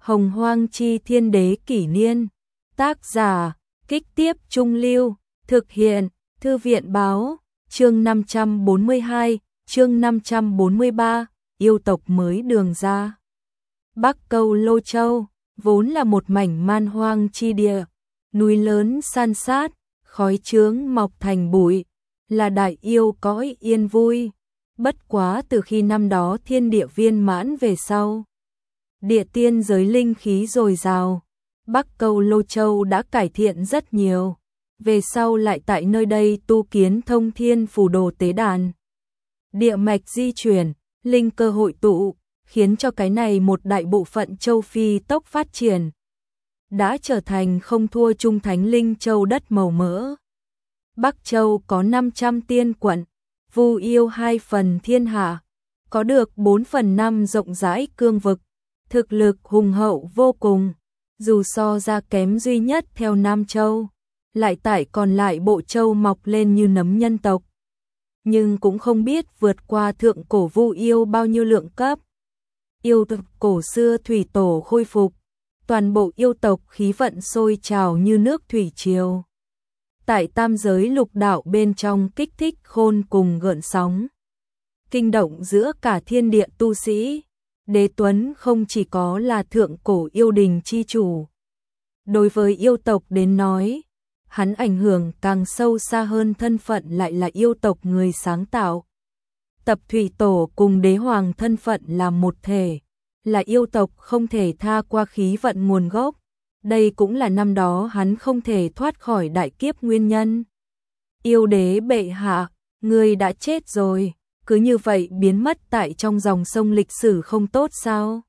Hồng Hoang Chi Thiên Đế Kỷ Niên. Tác giả, Kích Tiếp Trung Lưu. Thực hiện, Thư viện Báo. Chương 542, chương 543, yêu tộc mới đường ra. Bắc Câu Lô Châu, vốn là một mảnh man hoang chi địa, núi lớn san sát, khói chướng mọc thành bụi, là đại yêu cõi yên vui. Bất quá từ khi năm đó thiên địa viên mãn về sau, địa tiên giới linh khí dồi dào, Bắc Câu Lô Châu đã cải thiện rất nhiều. Về sau lại tại nơi đây tu kiến Thông Thiên Phù Đồ tế đàn. Địa mạch di chuyển, linh cơ hội tụ, khiến cho cái này một đại bộ phận châu Phi tốc phát triển. Đã trở thành không thua Trung Thánh Linh Châu đất màu mỡ. Bắc Châu có 500 tiên quận, vu yêu 2 phần thiên hạ, có được 4/5 rộng rãi cương vực, thực lực hùng hậu vô cùng, dù so ra kém duy nhất theo Nam Châu, lại tại còn lại bộ châu mọc lên như nấm nhân tộc. Nhưng cũng không biết vượt qua thượng cổ vu yêu bao nhiêu lượng cấp. Yêu tộc cổ xưa thủy tổ khôi phục, toàn bộ yêu tộc khí vận sôi trào như nước thủy triều. Tại tam giới lục đạo bên trong kích thích khôn cùng gợn sóng, kinh động giữa cả thiên địa tu sĩ. Đế Tuấn không chỉ có là thượng cổ yêu đình chi chủ. Đối với yêu tộc đến nói, hắn ảnh hưởng càng sâu xa hơn, thân phận lại là yêu tộc người sáng tạo. Tập thủy tổ cùng đế hoàng thân phận là một thể, là yêu tộc không thể tha qua khí vận nguồn gốc. Đây cũng là năm đó hắn không thể thoát khỏi đại kiếp nguyên nhân. Yêu đế bệ hạ, người đã chết rồi, cứ như vậy biến mất tại trong dòng sông lịch sử không tốt sao?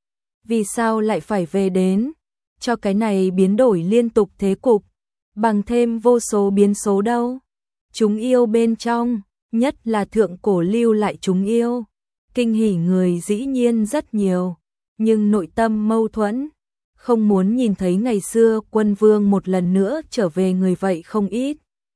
Vì sao lại phải về đến? Cho cái này biến đổi liên tục thế cục, bằng thêm vô số biến số đâu. Chúng yêu bên trong, nhất là thượng cổ lưu lại chúng yêu. Kinh hỉ người dĩ nhiên rất nhiều, nhưng nội tâm mâu thuẫn. Không muốn nhìn thấy ngày xưa quân vương một lần nữa trở về người vậy không ít.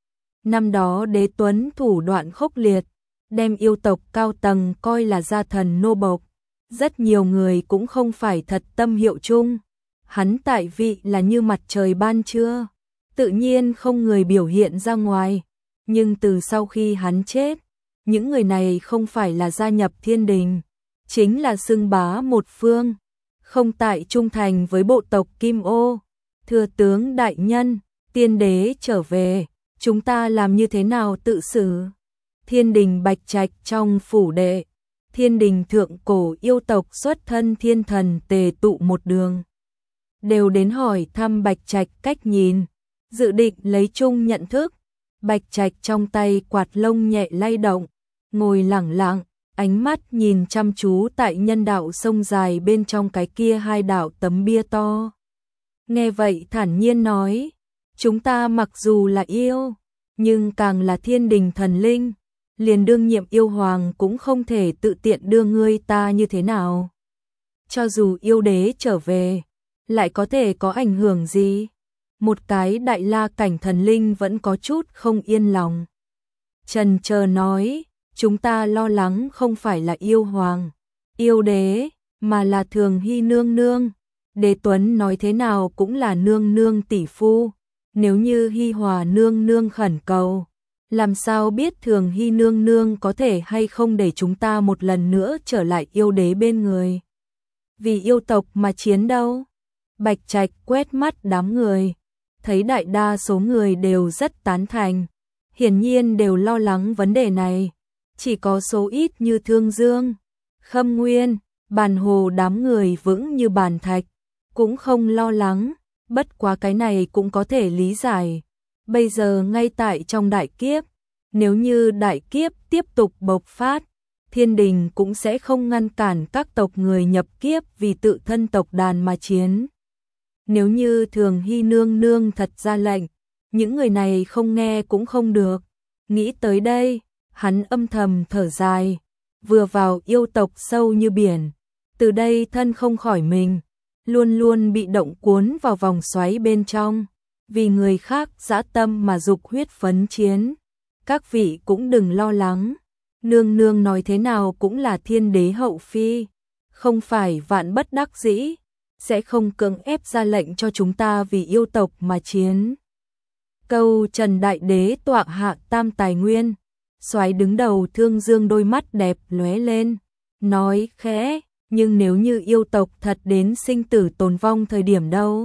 Năm đó Đế Tuấn thủ đoạn khốc liệt, đem yêu tộc cao tầng coi là gia thần nô bộc. Rất nhiều người cũng không phải thật tâm hiệu chung. Hắn tại vị là như mặt trời ban trưa, tự nhiên không người biểu hiện ra ngoài. Nhưng từ sau khi hắn chết, những người này không phải là gia nhập thiên đình, chính là xưng bá một phương, không tại trung thành với bộ tộc Kim Ô. Thừa tướng đại nhân, tiên đế trở về, chúng ta làm như thế nào tự xử? Thiên đình Bạch Trạch trong phủ đệ, thiên đình thượng cổ yêu tộc xuất thân thiên thần tề tụ một đường, đều đến hỏi thăm Bạch Trạch cách nhìn, dự định lấy chung nhận thức. Bạch Trạch trong tay quạt lông nhẹ lay động, ngồi lẳng lặng, ánh mắt nhìn chăm chú tại nhân đạo sông dài bên trong cái kia 2 đạo tấm bia to. Nghe vậy thản nhiên nói, chúng ta mặc dù là yêu, nhưng càng là thiên đình thần linh, liền đương nhiệm yêu hoàng cũng không thể tự tiện đưa ngươi ta như thế nào. Cho dù yêu đế trở về, lại có thể có ảnh hưởng gì? Một cái đại la cảnh thần linh vẫn có chút không yên lòng. Trần chờ nói, chúng ta lo lắng không phải là yêu hoàng, yêu đế, mà là Thường Hy nương nương. Đế Tuấn nói thế nào cũng là nương nương tỷ phu. Nếu như Hy Hòa nương nương khẩn cầu, làm sao biết Thường Hy nương nương có thể hay không để chúng ta một lần nữa trở lại yêu đế bên người. Vì yêu tộc mà chiến đâu? Bạch Trạch quét mắt đám người, thấy đại đa số người đều rất tán thành, hiển nhiên đều lo lắng vấn đề này. Chỉ có số ít như Thương Dương, Khâm Nguyên, Bàn Hồ đám người vững như bàn thạch, cũng không lo lắng, bất quá cái này cũng có thể lý giải. Bây giờ ngay tại trong đại kiếp, nếu như đại kiếp tiếp tục bộc phát, thiên đình cũng sẽ không ngăn cản các tộc người nhập kiếp vì tự thân tộc đàn mà chiến. Nếu như Thường Hy nương nương thật ra lệnh, những người này không nghe cũng không được. Nghĩ tới đây, hắn âm thầm thở dài, vừa vào yêu tộc sâu như biển, từ đây thân không khỏi mình, luôn luôn bị động cuốn vào vòng xoáy bên trong, vì người khác dã tâm mà dục huyết phấn chiến. Các vị cũng đừng lo lắng, nương nương nói thế nào cũng là thiên đế hậu phi, không phải vạn bất đắc dĩ, sẽ không cưỡng ép ra lệnh cho chúng ta vì yêu tộc mà chiến. Câu Trần Đại Đế tọa hạ tam tài nguyên, Soái đứng đầu Thương Dương đôi mắt đẹp lóe lên, nói khẽ, nhưng nếu như yêu tộc thật đến sinh tử tồn vong thời điểm đâu?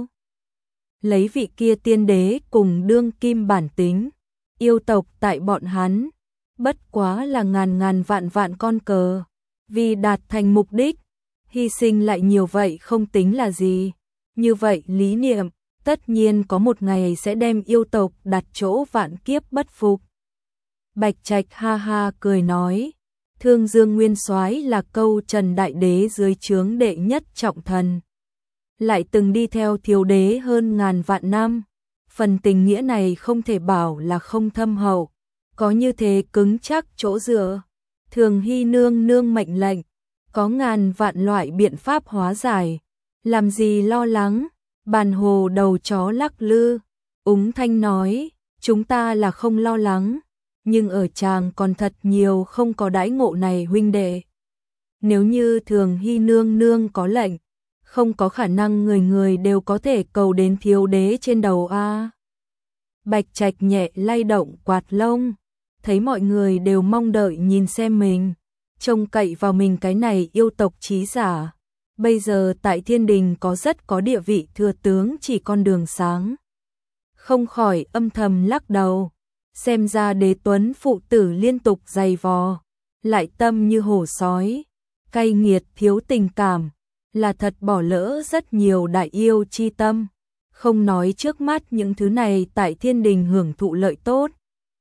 Lấy vị kia tiên đế cùng đương kim bản tính, yêu tộc tại bọn hắn, bất quá là ngàn vạn con cờ, vì đạt thành mục đích, hy sinh lại nhiều vậy không tính là gì. Như vậy lý niệm, tất nhiên có một ngày sẽ đem yêu tộc đặt chỗ vạn kiếp bất phục. Bạch Trạch ha ha cười nói, Thương Dương Nguyên Soái là Câu Trần Đại Đế dưới trướng đệ nhất trọng thần, lại từng đi theo thiếu đế hơn ngàn vạn năm, phần tình nghĩa này không thể bảo là không thâm hậu, có như thế cứng chắc chỗ dựa. Thường Hy nương nương mệnh lệnh, có ngàn vạn loại biện pháp hóa giải, làm gì lo lắng. Bàn hồ đầu chó lắc lư, úng thanh nói, chúng ta là không lo lắng, nhưng ở chàng còn thật nhiều không có đãi ngộ này huynh đệ. Nếu như Thường Hy nương nương có lệnh, không có khả năng người người đều có thể cầu đến thiếu đế trên đầu a. Bạch Trạch nhẹ lay động quạt lông, thấy mọi người đều mong đợi nhìn xem mình, trông cậy vào mình cái này yêu tộc trí giả. Bây giờ tại thiên đình rất có địa vị thừa tướng chỉ con đường sáng. Không khỏi âm thầm lắc đầu, xem ra Đế Tuấn phụ tử liên tục giày vò, lại tâm như hổ sói, cay nghiệt thiếu tình cảm, là thật bỏ lỡ rất nhiều đại yêu chi tâm. Không nói trước mắt những thứ này tại thiên đình hưởng thụ lợi tốt,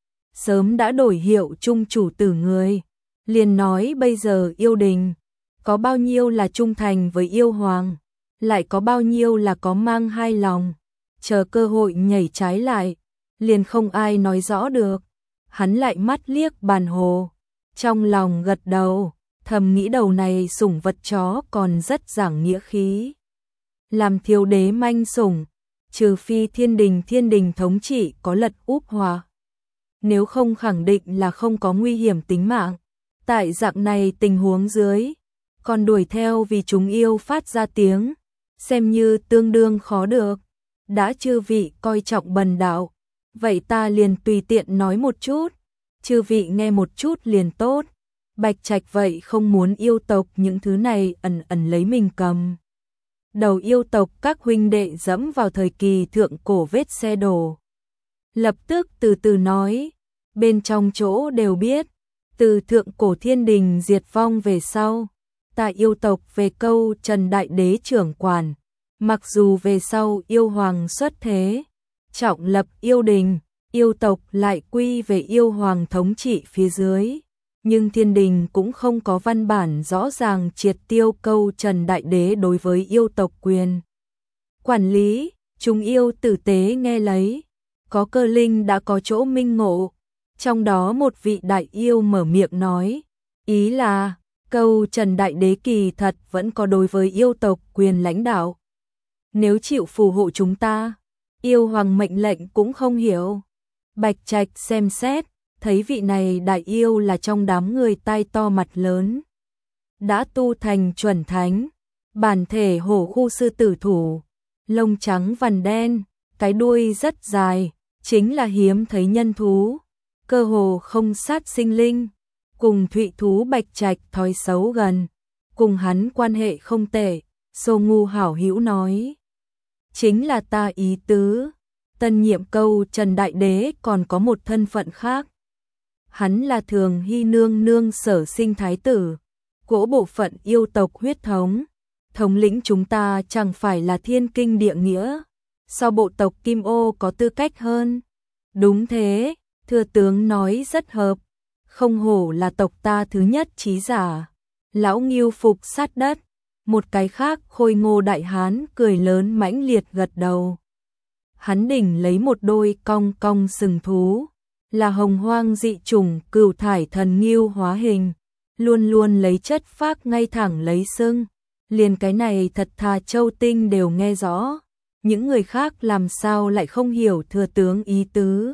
sớm đã đổi hiệu trung chủ tử người, liền nói bây giờ yêu đình có bao nhiêu là trung thành với yêu hoàng, lại có bao nhiêu là có mang hai lòng, chờ cơ hội nhảy trái lại, liền không ai nói rõ được. Hắn lại mắt liếc Bàn Hồ, trong lòng gật đầu, thầm nghĩ đầu này sủng vật chó còn rất giảng nghĩa khí. Làm thiếu đế manh sủng, trừ phi thiên đình thống trị có lật úp hòa. Nếu không khẳng định là không có nguy hiểm tính mạng. Tại dạng này tình huống dưới, còn đuổi theo vì chúng yêu phát ra tiếng, xem như tương đương khó được. Đã chư vị coi trọng bần đạo, vậy ta liền tùy tiện nói một chút, chư vị nghe một chút liền tốt. Bạch Trạch vậy không muốn yêu tộc những thứ này ẩn ẩn lấy mình cầm. Đầu yêu tộc các huynh đệ dẫm vào thời kỳ thượng cổ vết xe đổ. Lập tức từ từ nói, bên trong chỗ đều biết, từ thượng cổ thiên đình diệt vong về sau, tại yêu tộc về Câu Trần Đại Đế trưởng quản, mặc dù về sau yêu hoàng xuất thế, trọng lập yêu đình, yêu tộc lại quy về yêu hoàng thống trị phía dưới, nhưng thiên đình cũng không có văn bản rõ ràng triệt tiêu Câu Trần Đại Đế đối với yêu tộc quyền quản lý. Chúng yêu tử tế nghe lấy, có cơ linh đã có chỗ minh ngộ, trong đó một vị đại yêu mở miệng nói, ý là Câu Trần Đại Đế kỳ thật vẫn có đối với yêu tộc quyền lãnh đạo. Nếu chịu phù hộ chúng ta, yêu hoàng mệnh lệnh cũng không hiểu. Bạch Trạch xem xét, thấy vị này đại yêu là trong đám người tai to mặt lớn, đã tu thành chuẩn thánh, bản thể hổ khu sư tử thủ, lông trắng vằn đen, cái đuôi rất dài, chính là hiếm thấy nhân thú, cơ hồ không sát sinh linh, cùng thụy thú Bạch Trạch thói xấu gần, cùng hắn quan hệ không tệ. Sô Ngu hảo hữu nói, chính là ta ý tứ, tân nhiệm Câu Trần Đại Đế còn có một thân phận khác. Hắn là Thường Hy nương nương sở sinh thái tử, cỗ bộ phận yêu tộc huyết thống, thống lĩnh chúng ta chẳng phải là thiên kinh địa nghĩa, so bộ tộc Kim Ô có tư cách hơn. Đúng thế, thừa tướng nói rất hợp, không hổ là tộc ta thứ nhất trí giả. Lão Ngưu phục sát đất, một cái khác khôi ngô đại hán cười lớn mãnh liệt gật đầu. Hắn đỉnh lấy một đôi cong cong sừng thú, là hồng hoang dị chủng cửu thải thần ngưu hóa hình, luôn luôn lấy chất phác ngay thẳng lấy sưng, liền cái này thật thà châu tinh đều nghe rõ, những người khác làm sao lại không hiểu thừa tướng ý tứ.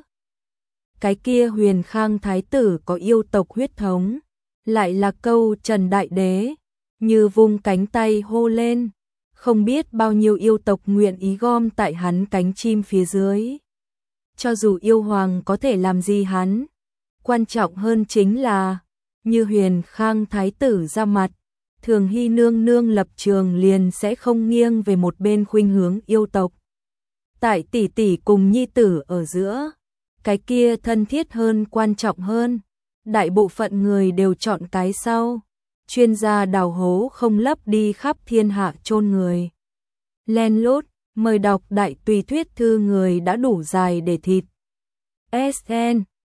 Cái kia Huyền Khang thái tử có yêu tộc huyết thống, lại là Câu Trần Đại Đế, như vung cánh tay hô lên, Không biết bao nhiêu yêu tộc nguyện ý gom tại hắn cánh chim phía dưới. Cho dù yêu hoàng có thể làm gì hắn, quan trọng hơn chính là, như Huyền Khang thái tử ra mặt, Thường Hy nương nương lập trường liền sẽ không nghiêng về một bên khuynh hướng yêu tộc. Tại tỷ tỷ cùng nhi tử ở giữa, cái kia thân thiết hơn quan trọng hơn, đại bộ phận người đều chọn cái sau. Chuyên gia đào hố không lấp đi khắp thiên hạ chôn người. Len lút, mời đọc đại tùy thuyết thư người đã đủ dài để thịt. SN